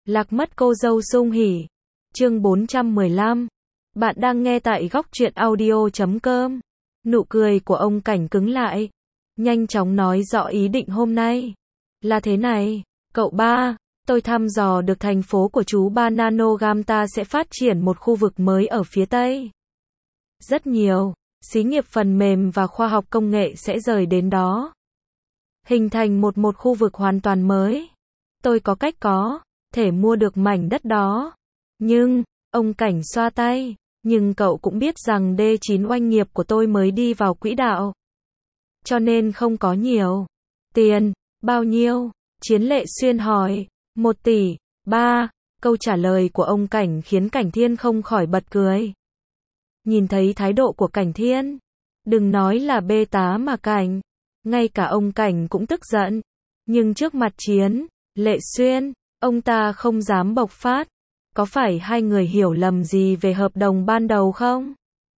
Lạc mất cô dâu sung hỉ. Chương 415. Bạn đang nghe tại góc truyện audio.com. Nụ cười của ông Cảnh cứng lại. Nhanh chóng nói rõ ý định hôm nay. Là thế này, cậu ba, tôi thăm dò được thành phố của chú ba Nanogam ta sẽ phát triển một khu vực mới ở phía Tây. Rất nhiều, xí nghiệp phần mềm và khoa học công nghệ sẽ rời đến đó. Hình thành một khu vực hoàn toàn mới. Tôi có cách có thể mua được mảnh đất đó. Nhưng, ông Cảnh xoa tay, nhưng cậu cũng biết rằng D9 oanh nghiệp của tôi mới đi vào quỹ đạo. Cho nên không có nhiều. Tiền, bao nhiêu? Chiến Lệ Xuyên hỏi. 1 tỷ, 3. Câu trả lời của ông Cảnh khiến Cảnh Thiên không khỏi bật cười. Nhìn thấy thái độ của Cảnh Thiên, đừng nói là bê tá mà Cảnh, ngay cả ông Cảnh cũng tức giận. Nhưng trước mặt Chiến Lệ Xuyên, ông ta không dám bộc phát. Có phải hai người hiểu lầm gì về hợp đồng ban đầu không?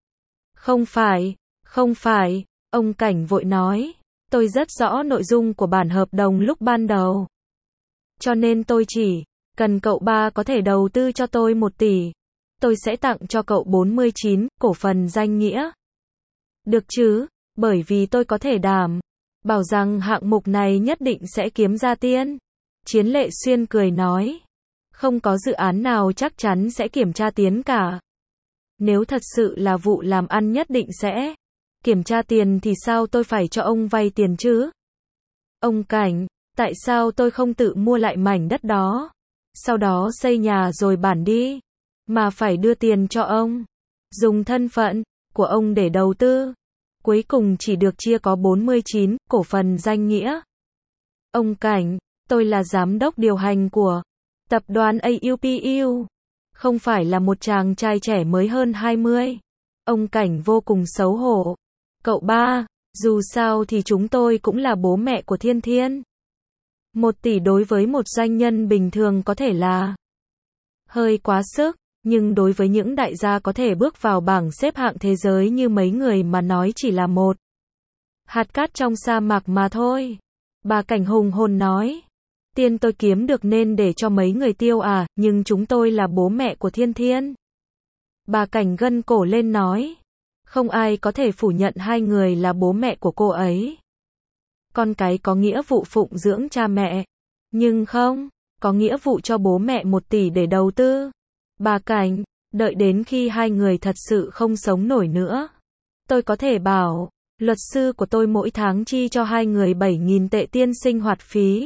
Không phải, ông Cảnh vội nói. Tôi rất rõ nội dung của bản hợp đồng lúc ban đầu. Cho nên tôi chỉ cần cậu ba có thể đầu tư cho tôi 1 tỷ. Tôi sẽ tặng cho cậu 49 cổ phần danh nghĩa. Được chứ, bởi vì tôi có thể đảm bảo rằng hạng mục này nhất định sẽ kiếm ra tiền. Chiến Lệ Xuyên cười nói. Không có dự án nào chắc chắn sẽ kiểm tra tiền cả. Nếu thật sự là vụ làm ăn nhất định sẽ kiểm tra tiền thì sao tôi phải cho ông vay tiền chứ? Ông Cảnh, tại sao tôi không tự mua lại mảnh đất đó, sau đó xây nhà rồi bản đi, mà phải đưa tiền cho ông, dùng thân phận của ông để đầu tư, cuối cùng chỉ được chia có 49 cổ phần danh nghĩa. Ông Cảnh, tôi là giám đốc điều hành của tập đoàn AUPU, không phải là một chàng trai trẻ mới hơn 20. Ông Cảnh vô cùng xấu hổ. Cậu ba, dù sao thì chúng tôi cũng là bố mẹ của Thiên Thiên. 1 tỷ đối với một doanh nhân bình thường có thể là hơi quá sức, nhưng đối với những đại gia có thể bước vào bảng xếp hạng thế giới như mấy người mà nói chỉ là một hạt cát trong sa mạc mà thôi. Bà Cảnh hùng hồn nói. Tiền tôi kiếm được nên để cho mấy người tiêu à, nhưng chúng tôi là bố mẹ của Thiên Thiên. Bà Cảnh gân cổ lên nói. Không ai có thể phủ nhận hai người là bố mẹ của cô ấy. Con cái có nghĩa vụ phụng dưỡng cha mẹ, nhưng không có nghĩa vụ cho bố mẹ 1 tỷ để đầu tư. Bà Cảnh, đợi đến khi hai người thật sự không sống nổi nữa, tôi có thể bảo luật sư của tôi mỗi tháng chi cho hai người 7.000 tệ tiền sinh hoạt phí,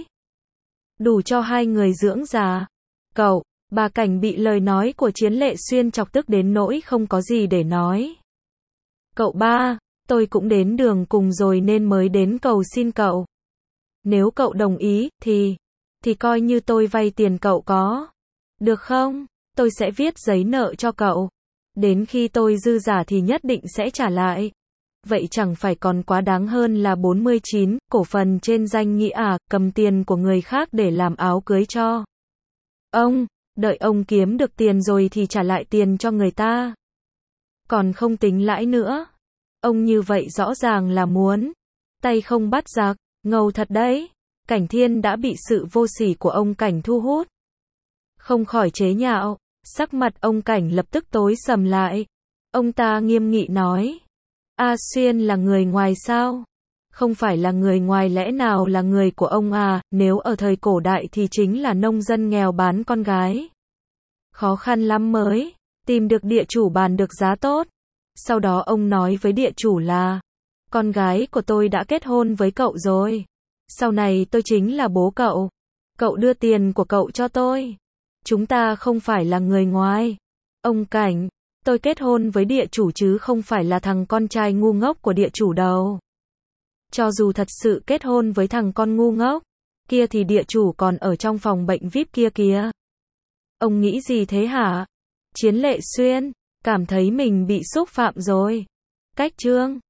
đủ cho hai người dưỡng già. Cậu, bà Cảnh bị lời nói của Chiến Lệ Xuyên chọc tức đến nỗi không có gì để nói. Cậu ba, tôi cũng đến đường cùng rồi nên mới đến cầu xin cậu. Nếu cậu đồng ý, thì coi như tôi vay tiền cậu có. Được không? Tôi sẽ viết giấy nợ cho cậu. Đến khi tôi dư giả thì nhất định sẽ trả lại. Vậy chẳng phải còn quá đáng hơn là 49 cổ phần trên danh nghĩa à, cầm tiền của người khác để làm áo cưới cho ông, đợi ông kiếm được tiền rồi thì trả lại tiền cho người ta. Còn không tính lãi nữa. Ông như vậy rõ ràng là muốn tay không bắt giặc, ngầu thật đấy. Cảnh Thiên đã bị sự vô sỉ của ông Cảnh thu hút, không khỏi chế nhạo. Sắc mặt ông Cảnh lập tức tối sầm lại. Ông ta nghiêm nghị nói. A Xuyên là người ngoài sao? Không phải là người ngoài, lẽ nào là người của ông à? Nếu ở thời cổ đại thì chính là nông dân nghèo bán con gái. Khó khăn lắm mới tìm được địa chủ bàn được giá tốt. Sau đó ông nói với địa chủ là con gái của tôi đã kết hôn với cậu rồi. Sau này tôi chính là bố cậu. Cậu đưa tiền của cậu cho tôi. Chúng ta không phải là người ngoài. Ông Cảnh, tôi kết hôn với địa chủ chứ không phải là thằng con trai ngu ngốc của địa chủ đâu. Cho dù thật sự kết hôn với thằng con ngu ngốc kia thì địa chủ còn ở trong phòng bệnh VIP kia kìa. Ông nghĩ gì thế hả? Chiến Lệ Xuyên cảm thấy mình bị xúc phạm rồi. Cách chương